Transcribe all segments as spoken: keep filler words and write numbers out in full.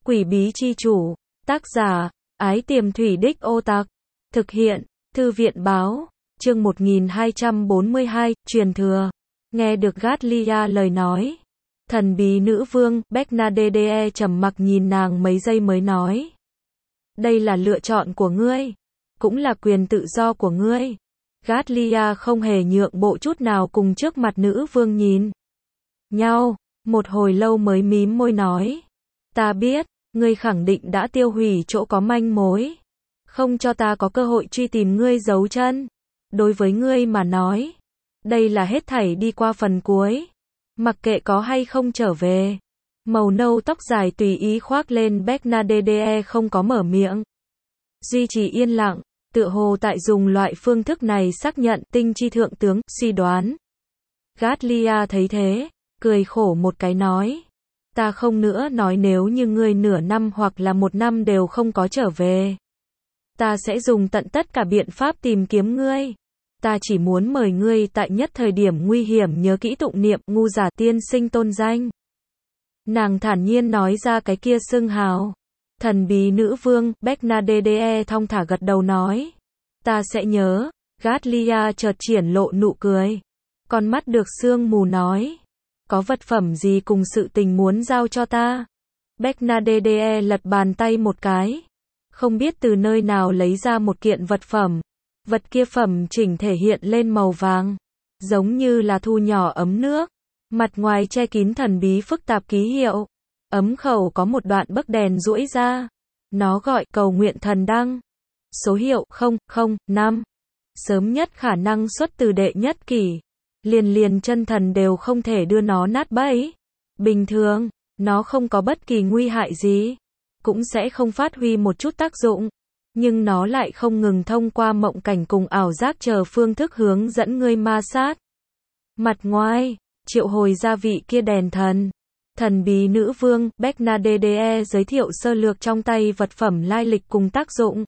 Quỷ bí chi chủ, tác giả, Ái Tiềm Thủy Đích Ô Tặc, thực hiện, Thư viện báo, chương một nghìn hai trăm bốn mươi hai, truyền thừa. Nghe được Galia lời nói, thần bí nữ vương, Bernadette trầm mặc nhìn nàng mấy giây mới nói. Đây là lựa chọn của ngươi, cũng là quyền tự do của ngươi. Galia không hề nhượng bộ chút nào cùng trước mặt nữ vương nhìn nhau, một hồi lâu mới mím môi nói. Ta biết, ngươi khẳng định đã tiêu hủy chỗ có manh mối, không cho ta có cơ hội truy tìm ngươi giấu chân. Đối với ngươi mà nói, đây là hết thảy đi qua phần cuối, mặc kệ có hay không trở về. Màu nâu tóc dài tùy ý khoác lên Bernadette không có mở miệng, duy trì yên lặng, tựa hồ tại dùng loại phương thức này xác nhận tinh chi thượng tướng suy đoán. Galia thấy thế, cười khổ một cái nói. Ta không nữa nói nếu như ngươi nửa năm hoặc là một năm đều không có trở về, ta sẽ dùng tận tất cả biện pháp tìm kiếm ngươi. Ta chỉ muốn mời ngươi tại nhất thời điểm nguy hiểm nhớ kỹ tụng niệm ngu giả tiên sinh tôn danh. Nàng thản nhiên nói ra cái kia xưng hào. Thần bí nữ vương, Bernadette thong thả gật đầu nói. Ta sẽ nhớ. Galia chợt triển lộ nụ cười. Con mắt được sương mù nói. Có vật phẩm gì cùng sự tình muốn giao cho ta? Bernadette lật bàn tay một cái. Không biết từ nơi nào lấy ra một kiện vật phẩm. Vật kia phẩm chỉnh thể hiện lên màu vàng, giống như là thu nhỏ ấm nước. Mặt ngoài che kín thần bí phức tạp ký hiệu. Ấm khẩu có một đoạn bấc đèn duỗi ra. Nó gọi cầu nguyện thần đăng. Số hiệu không không năm. Sớm nhất khả năng xuất từ đệ nhất kỷ. Liền liền chân thần đều không thể đưa nó nát bấy. Bình thường, nó không có bất kỳ nguy hại gì, cũng sẽ không phát huy một chút tác dụng. Nhưng nó lại không ngừng thông qua mộng cảnh cùng ảo giác chờ phương thức hướng dẫn ngươi ma sát. Mặt ngoài, triệu hồi gia vị kia đèn thần. Thần bí nữ vương, Bernadette giới thiệu sơ lược trong tay vật phẩm lai lịch cùng tác dụng.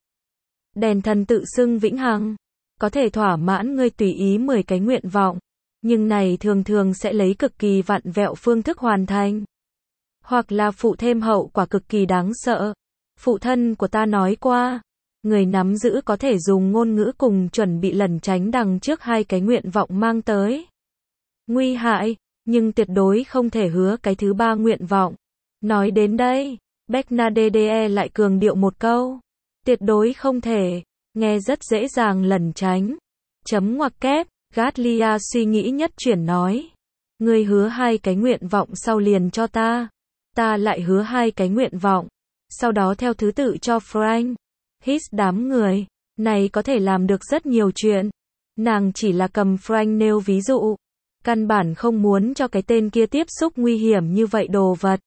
Đèn thần tự xưng vĩnh hằng, có thể thỏa mãn ngươi tùy ý mười cái nguyện vọng. Nhưng này thường thường sẽ lấy cực kỳ vặn vẹo phương thức hoàn thành. Hoặc là phụ thêm hậu quả cực kỳ đáng sợ. Phụ thân của ta nói qua, người nắm giữ có thể dùng ngôn ngữ cùng chuẩn bị lẩn tránh đằng trước hai cái nguyện vọng mang tới nguy hại, nhưng tuyệt đối không thể hứa cái thứ ba nguyện vọng. Nói đến đây, Bernadette lại cường điệu một câu. Tuyệt đối không thể, nghe rất dễ dàng lẩn tránh. Chấm ngoặc kép. Galia suy nghĩ nhất chuyển nói. Ngươi hứa hai cái nguyện vọng sau liền cho ta. Ta lại hứa hai cái nguyện vọng. Sau đó theo thứ tự cho Frank. Hít đám người. Này có thể làm được rất nhiều chuyện. Nàng chỉ là cầm Frank nêu ví dụ. Căn bản không muốn cho cái tên kia tiếp xúc nguy hiểm như vậy đồ vật.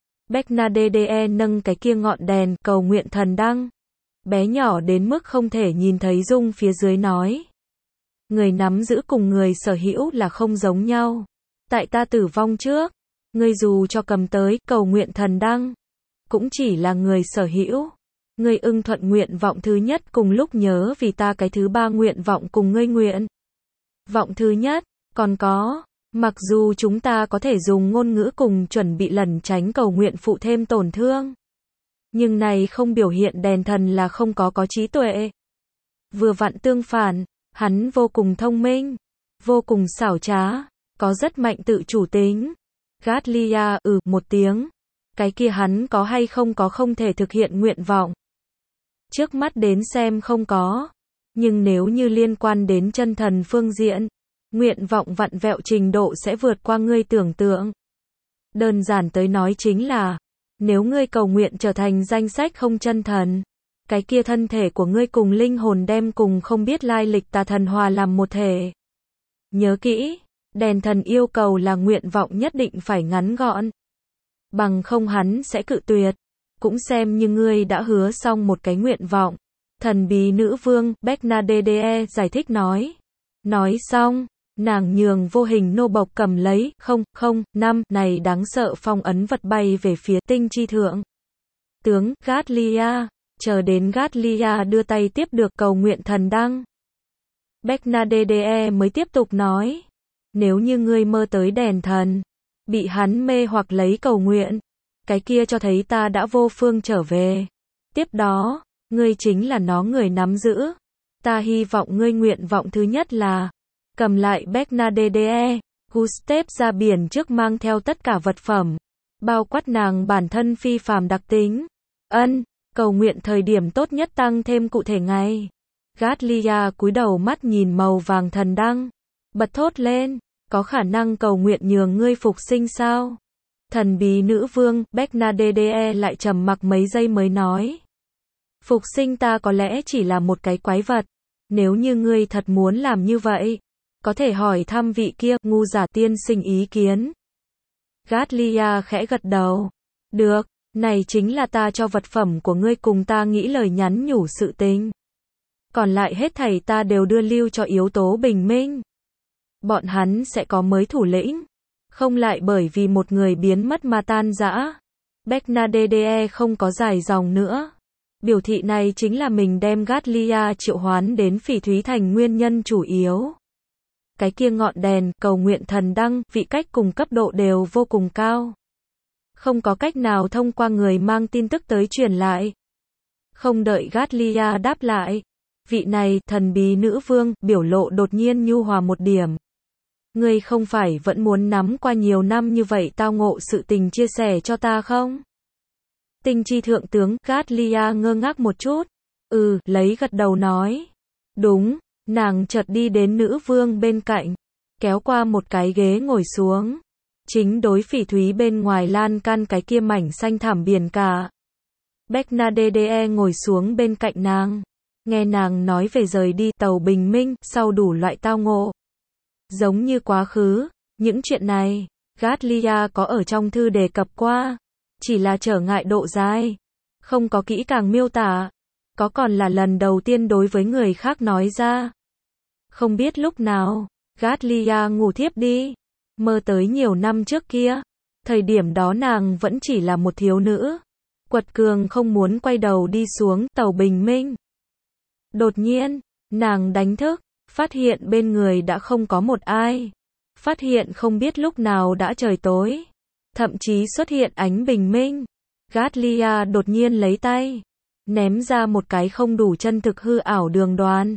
Bernadette nâng cái kia ngọn đèn cầu nguyện thần đăng. Bé nhỏ đến mức không thể nhìn thấy dung phía dưới nói. Người nắm giữ cùng người sở hữu là không giống nhau. Tại ta tử vong trước, ngươi dù cho cầm tới cầu nguyện thần đăng, cũng chỉ là người sở hữu. Ngươi ưng thuận nguyện vọng thứ nhất cùng lúc nhớ vì ta cái thứ ba nguyện vọng cùng ngươi nguyện. Vọng thứ nhất, còn có, mặc dù chúng ta có thể dùng ngôn ngữ cùng chuẩn bị lẩn tránh cầu nguyện phụ thêm tổn thương. Nhưng này không biểu hiện đèn thần là không có có trí tuệ. Vừa vặn tương phản. Hắn vô cùng thông minh, vô cùng xảo trá, có rất mạnh tự chủ tính. Galia ừ một tiếng. Cái kia hắn có hay không có không thể thực hiện nguyện vọng. Trước mắt đến xem không có. Nhưng nếu như liên quan đến chân thần phương diện, nguyện vọng vặn vẹo trình độ sẽ vượt qua ngươi tưởng tượng. Đơn giản tới nói chính là, nếu ngươi cầu nguyện trở thành danh sách không chân thần, cái kia thân thể của ngươi cùng linh hồn đem cùng không biết lai lịch tà thần hòa làm một thể. Nhớ kỹ, đèn thần yêu cầu là nguyện vọng nhất định phải ngắn gọn. Bằng không hắn sẽ cự tuyệt. Cũng xem như ngươi đã hứa xong một cái nguyện vọng. Thần bí nữ vương, Bernadette giải thích nói. Nói xong, nàng nhường vô hình nô bộc cầm lấy, không, không, năm, này đáng sợ phong ấn vật bay về phía tinh chi thượng. Tướng, Galia. Chờ đến Galia đưa tay tiếp được cầu nguyện thần đăng. Bernadette mới tiếp tục nói. Nếu như ngươi mơ tới đèn thần, bị hắn mê hoặc lấy cầu nguyện, Cái kia cho thấy ta đã vô phương trở về. Tiếp đó, ngươi chính là nó người nắm giữ. Ta hy vọng ngươi nguyện vọng thứ nhất là cầm lại Bernadette. Gustave ra biển trước mang theo tất cả vật phẩm, bao quát nàng bản thân phi phàm đặc tính. Ân, cầu nguyện thời điểm tốt nhất tăng thêm cụ thể ngày. Gatlia cúi đầu mắt nhìn màu vàng thần đăng, bật thốt lên, có khả năng cầu nguyện nhường ngươi phục sinh sao? Thần bí nữ vương, Bernadette lại trầm mặc mấy giây mới nói. Phục sinh ta có lẽ chỉ là một cái quái vật. Nếu như ngươi thật muốn làm như vậy, có thể hỏi thăm vị kia, ngu giả tiên sinh ý kiến. Gatlia khẽ gật đầu. Được, này chính là ta cho vật phẩm của ngươi cùng ta nghĩ lời nhắn nhủ sự tình. Còn lại hết thảy ta đều đưa lưu cho yếu tố bình minh. Bọn hắn sẽ có mới thủ lĩnh. Không lại bởi vì một người biến mất mà tan rã. Bernadette không có dài dòng nữa. Biểu thị này chính là mình đem Gatlia triệu hoán đến Phỉ Thúy Thành nguyên nhân chủ yếu. Cái kia ngọn đèn, cầu nguyện thần đăng, vị cách cùng cấp độ đều vô cùng cao. Không có cách nào thông qua người mang tin tức tới truyền lại. Không đợi Gatlia đáp lại. Vị này, thần bí nữ vương, biểu lộ đột nhiên nhu hòa một điểm. Ngươi không phải vẫn muốn nắm qua nhiều năm như vậy tao ngộ sự tình chia sẻ cho ta không? Tinh chi thượng tướng, Gatlia ngơ ngác một chút. Ừ, lấy gật đầu nói. Đúng, nàng chợt đi đến nữ vương bên cạnh, kéo qua một cái ghế ngồi xuống. Chính đối phỉ thúy bên ngoài lan can cái kia mảnh xanh thảm biển cả. Bernadette ngồi xuống bên cạnh nàng. Nghe nàng nói về rời đi tàu bình minh, sau đủ loại tao ngộ. Giống như quá khứ, những chuyện này, Gatlia có ở trong thư đề cập qua. Chỉ là trở ngại độ dài. Không có kỹ càng miêu tả. Có còn là lần đầu tiên đối với người khác nói ra. Không biết lúc nào, Gatlia ngủ thiếp đi. Mơ tới nhiều năm trước kia. Thời điểm đó nàng vẫn chỉ là một thiếu nữ. Quật cường không muốn quay đầu đi xuống tàu bình minh. Đột nhiên, nàng đánh thức, phát hiện bên người đã không có một ai. Phát hiện không biết lúc nào đã trời tối. Thậm chí xuất hiện ánh bình minh. Gatlia đột nhiên lấy tay, ném ra một cái không đủ chân thực hư ảo đường đoàn.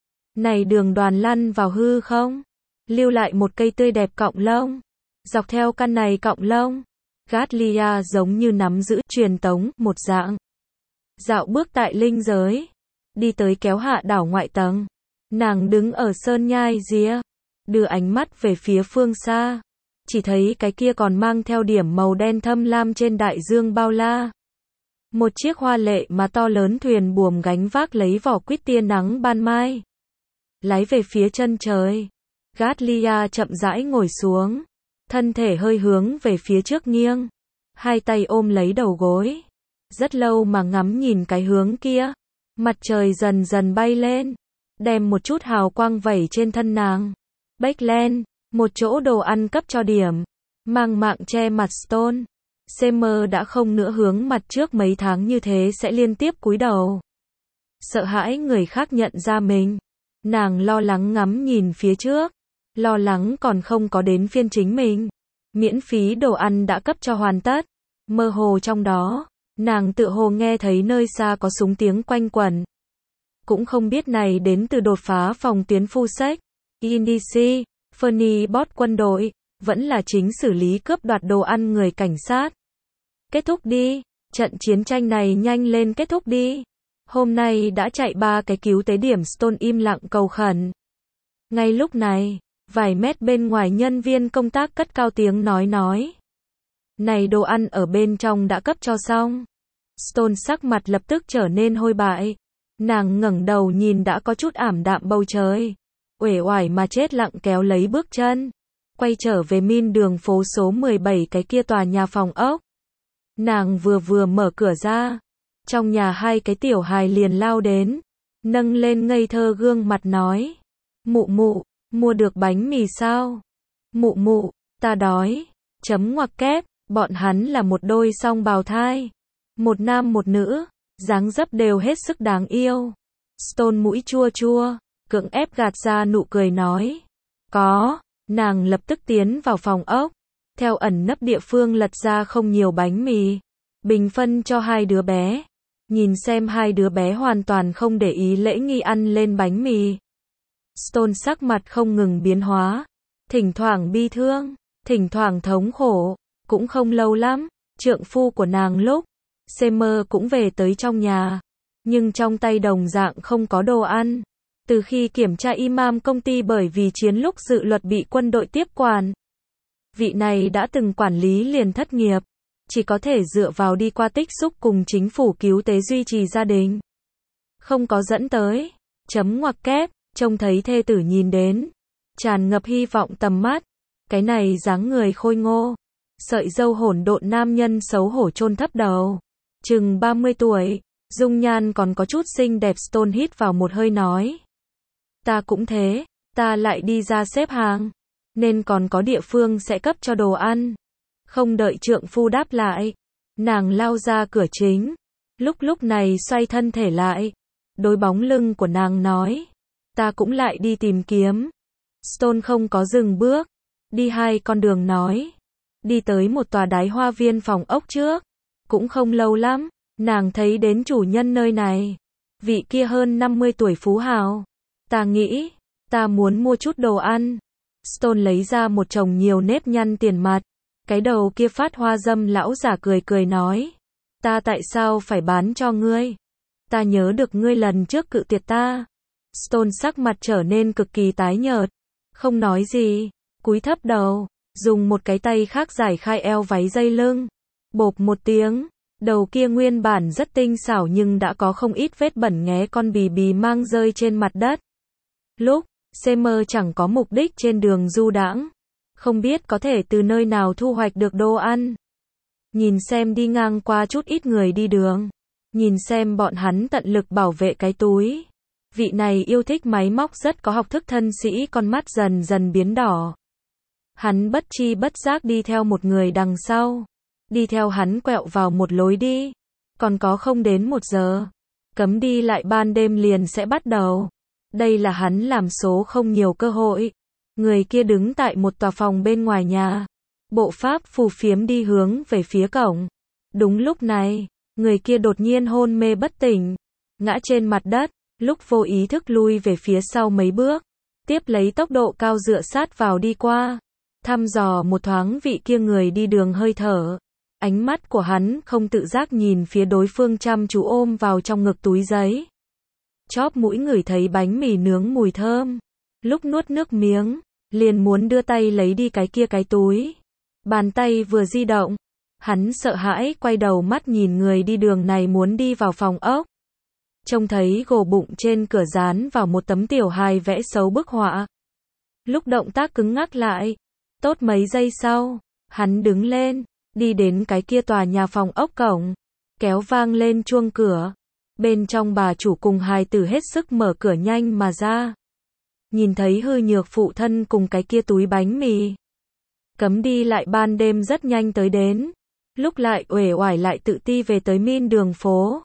Này đường đoàn lăn vào hư không? Lưu lại một cây tươi đẹp cọng lông. Dọc theo căn này cọng lông, Gatlia giống như nắm giữ truyền tống, một dạng. Dạo bước tại linh giới. Đi tới kéo hạ đảo ngoại tầng. Nàng đứng ở sơn nhai rìa. Đưa ánh mắt về phía phương xa. Chỉ thấy cái kia còn mang theo điểm màu đen thâm lam trên đại dương bao la. Một chiếc hoa lệ mà to lớn thuyền buồm gánh vác lấy vỏ quýt tia nắng ban mai. Lái về phía chân trời. Gatlia chậm rãi ngồi xuống. Thân thể hơi hướng về phía trước nghiêng. Hai tay ôm lấy đầu gối. Rất lâu mà ngắm nhìn cái hướng kia. Mặt trời dần dần bay lên. Đem một chút hào quang vẩy trên thân nàng. Bếch lên. Một chỗ đồ ăn cấp cho điểm. Mang mạng che mặt Stone. Summer đã không nữa hướng mặt trước mấy tháng như thế sẽ liên tiếp cúi đầu. Sợ hãi người khác nhận ra mình. Nàng lo lắng ngắm nhìn phía trước. Lo lắng còn không có đến phiên chính mình. Miễn phí đồ ăn đã cấp cho hoàn tất. Mơ hồ trong đó, nàng tự hồ nghe thấy nơi xa có súng tiếng quanh quẩn. Cũng không biết này đến từ đột phá phòng tuyến phu sách. i en đê xê, Fernie Bot quân đội, vẫn là chính xử lý cướp đoạt đồ ăn người cảnh sát. Kết thúc đi, trận chiến tranh này nhanh lên kết thúc đi. Hôm nay đã chạy ba cái cứu tế điểm Stone im lặng cầu khẩn. Ngay lúc này, vài mét bên ngoài nhân viên công tác cất cao tiếng nói nói. Này đồ ăn ở bên trong đã cấp cho xong. Stone sắc mặt lập tức trở nên hôi bại. Nàng ngẩng đầu nhìn đã có chút ảm đạm bầu trời. Uể oải mà chết lặng kéo lấy bước chân. Quay trở về min đường phố số mười bảy cái kia tòa nhà phòng ốc. Nàng vừa vừa mở cửa ra. Trong nhà hai cái tiểu hài liền lao đến. Nâng lên ngây thơ gương mặt nói. Mụ mụ, mua được bánh mì sao? Mụ mụ, ta đói. Chấm ngoặc kép, bọn hắn là một đôi song bào thai. Một nam một nữ, dáng dấp đều hết sức đáng yêu. Stone mũi chua chua, cưỡng ép gạt ra nụ cười nói. Có, nàng lập tức tiến vào phòng ốc. theo ẩn nấp địa phương lật ra không nhiều bánh mì, bình phân cho hai đứa bé. Nhìn xem hai đứa bé hoàn toàn không để ý lễ nghi ăn lên bánh mì. Stone sắc mặt không ngừng biến hóa, thỉnh thoảng bi thương, thỉnh thoảng thống khổ, cũng không lâu lắm, trượng phu của nàng lúc Seymour cũng về tới trong nhà, nhưng trong tay đồng dạng không có đồ ăn. Từ khi kiểm tra imam công ty bởi vì chiến lúc dự luật bị quân đội tiếp quản, vị này đã từng quản lý liền thất nghiệp, chỉ có thể dựa vào đi qua tích xúc cùng chính phủ cứu tế duy trì gia đình. Không có dẫn tới, chấm ngoặc kép, trông thấy thê tử nhìn đến, tràn ngập hy vọng tầm mắt, cái này dáng người khôi ngô, sợi râu hỗn độn nam nhân xấu hổ chôn thấp đầu, chừng ba mươi tuổi, dung nhan còn có chút xinh đẹp. Stone hít vào một hơi nói, ta cũng thế, ta lại đi ra xếp hàng, nên còn có địa phương sẽ cấp cho đồ ăn. Không đợi trượng phu đáp lại, nàng lao ra cửa chính, lúc lúc này xoay thân thể lại, đối bóng lưng của nàng nói, ta cũng lại đi tìm kiếm. Stone không có dừng bước, đi hai con đường nói, đi tới một tòa đái hoa viên phòng ốc trước, cũng không lâu lắm, nàng thấy đến chủ nhân nơi này, vị kia hơn năm mươi tuổi phú hào. Ta nghĩ, ta muốn mua chút đồ ăn. Stone lấy ra một chồng nhiều nếp nhăn tiền mặt, cái đầu kia phát hoa dâm lão giả cười cười nói, ta tại sao phải bán cho ngươi? Ta nhớ được ngươi lần trước cự tuyệt ta. Stone sắc mặt trở nên cực kỳ tái nhợt, không nói gì, cúi thấp đầu, dùng một cái tay khác giải khai eo váy dây lưng, bộp một tiếng, đầu kia nguyên bản rất tinh xảo nhưng đã có không ít vết bẩn nghé con bì bì mang rơi trên mặt đất. Lúc Seymour chẳng có mục đích trên đường du đãng, không biết có thể từ nơi nào thu hoạch được đồ ăn. Nhìn xem đi ngang qua chút ít người đi đường, nhìn xem bọn hắn tận lực bảo vệ cái túi. Vị này yêu thích máy móc rất có học thức thân sĩ con mắt dần dần biến đỏ. Hắn bất chi bất giác đi theo một người đằng sau. Đi theo hắn quẹo vào một lối đi. Còn có không đến một giờ, cấm đi lại ban đêm liền sẽ bắt đầu. Đây là hắn làm số không nhiều cơ hội. Người kia đứng tại một tòa phòng bên ngoài nhà, bộ pháp phù phiếm đi hướng về phía cổng. Đúng lúc này, người kia đột nhiên hôn mê bất tỉnh, ngã trên mặt đất, lúc vô ý thức lui về phía sau mấy bước, tiếp lấy tốc độ cao dựa sát vào đi qua, thăm dò một thoáng vị kia người đi đường hơi thở. Ánh mắt của hắn không tự giác nhìn phía đối phương chăm chú ôm vào trong ngực túi giấy. Chóp mũi ngửi thấy bánh mì nướng mùi thơm, lúc nuốt nước miếng, liền muốn đưa tay lấy đi cái kia cái túi. Bàn tay vừa di động, hắn sợ hãi quay đầu mắt nhìn người đi đường này muốn đi vào phòng ốc. Trông thấy gồ bụng trên cửa dán vào một tấm tiểu hài vẽ xấu bức họa. Lúc động tác cứng ngắc lại, tốt mấy giây sau, hắn đứng lên, đi đến cái kia tòa nhà phòng ốc cổng, kéo vang lên chuông cửa. Bên trong bà chủ cùng hài tử hết sức mở cửa nhanh mà ra. Nhìn thấy hư nhược phụ thân cùng cái kia túi bánh mì. Cấm đi lại ban đêm rất nhanh tới đến. Lúc lại uể oải lại tự ti về tới min đường phố.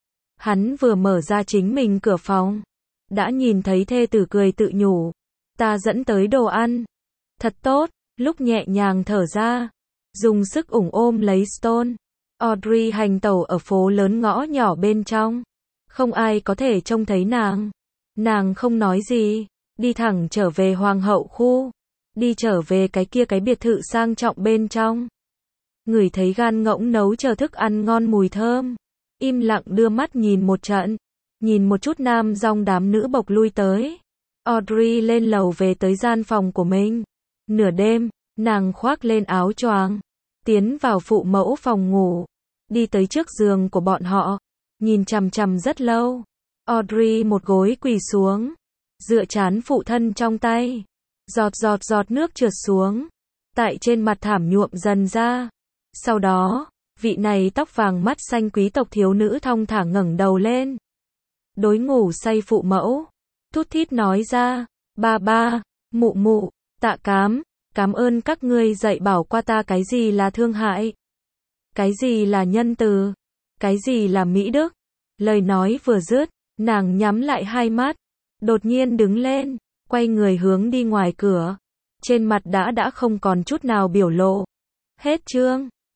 Hắn vừa mở ra chính mình cửa phòng, đã nhìn thấy thê tử cười tự nhủ, ta dẫn tới đồ ăn. Thật tốt, lúc nhẹ nhàng thở ra, dùng sức ủng ôm lấy Stone. Audrey hành tẩu ở phố lớn ngõ nhỏ bên trong. Không ai có thể trông thấy nàng. Nàng không nói gì, đi thẳng trở về hoàng hậu khu. Đi trở về cái kia cái biệt thự sang trọng bên trong. Ngửi thấy gan ngỗng nấu chờ thức ăn ngon mùi thơm. Im lặng đưa mắt nhìn một trận. Nhìn một chút nam dòng đám nữ bộc lui tới. Audrey lên lầu về tới gian phòng của mình. Nửa đêm, nàng khoác lên áo choàng, tiến vào phụ mẫu phòng ngủ. Đi tới trước giường của bọn họ, nhìn chằm chằm rất lâu. Audrey một gối quỳ xuống, dựa trán phụ thân trong tay, giọt giọt giọt nước trượt xuống, tại trên mặt thảm nhuộm dần ra. Sau đó, vị này tóc vàng mắt xanh quý tộc thiếu nữ thong thả ngẩng đầu lên. Đối ngủ say phụ mẫu, thút thít nói ra, ba ba, mụ mụ, tạ cám, cảm ơn các ngươi dạy bảo qua ta cái gì là thương hại. Cái gì là nhân từ? Cái gì là mỹ đức? Lời nói vừa dứt, nàng nhắm lại hai mắt, đột nhiên đứng lên, quay người hướng đi ngoài cửa. Trên mặt đã đã không còn chút nào biểu lộ. Hết chương.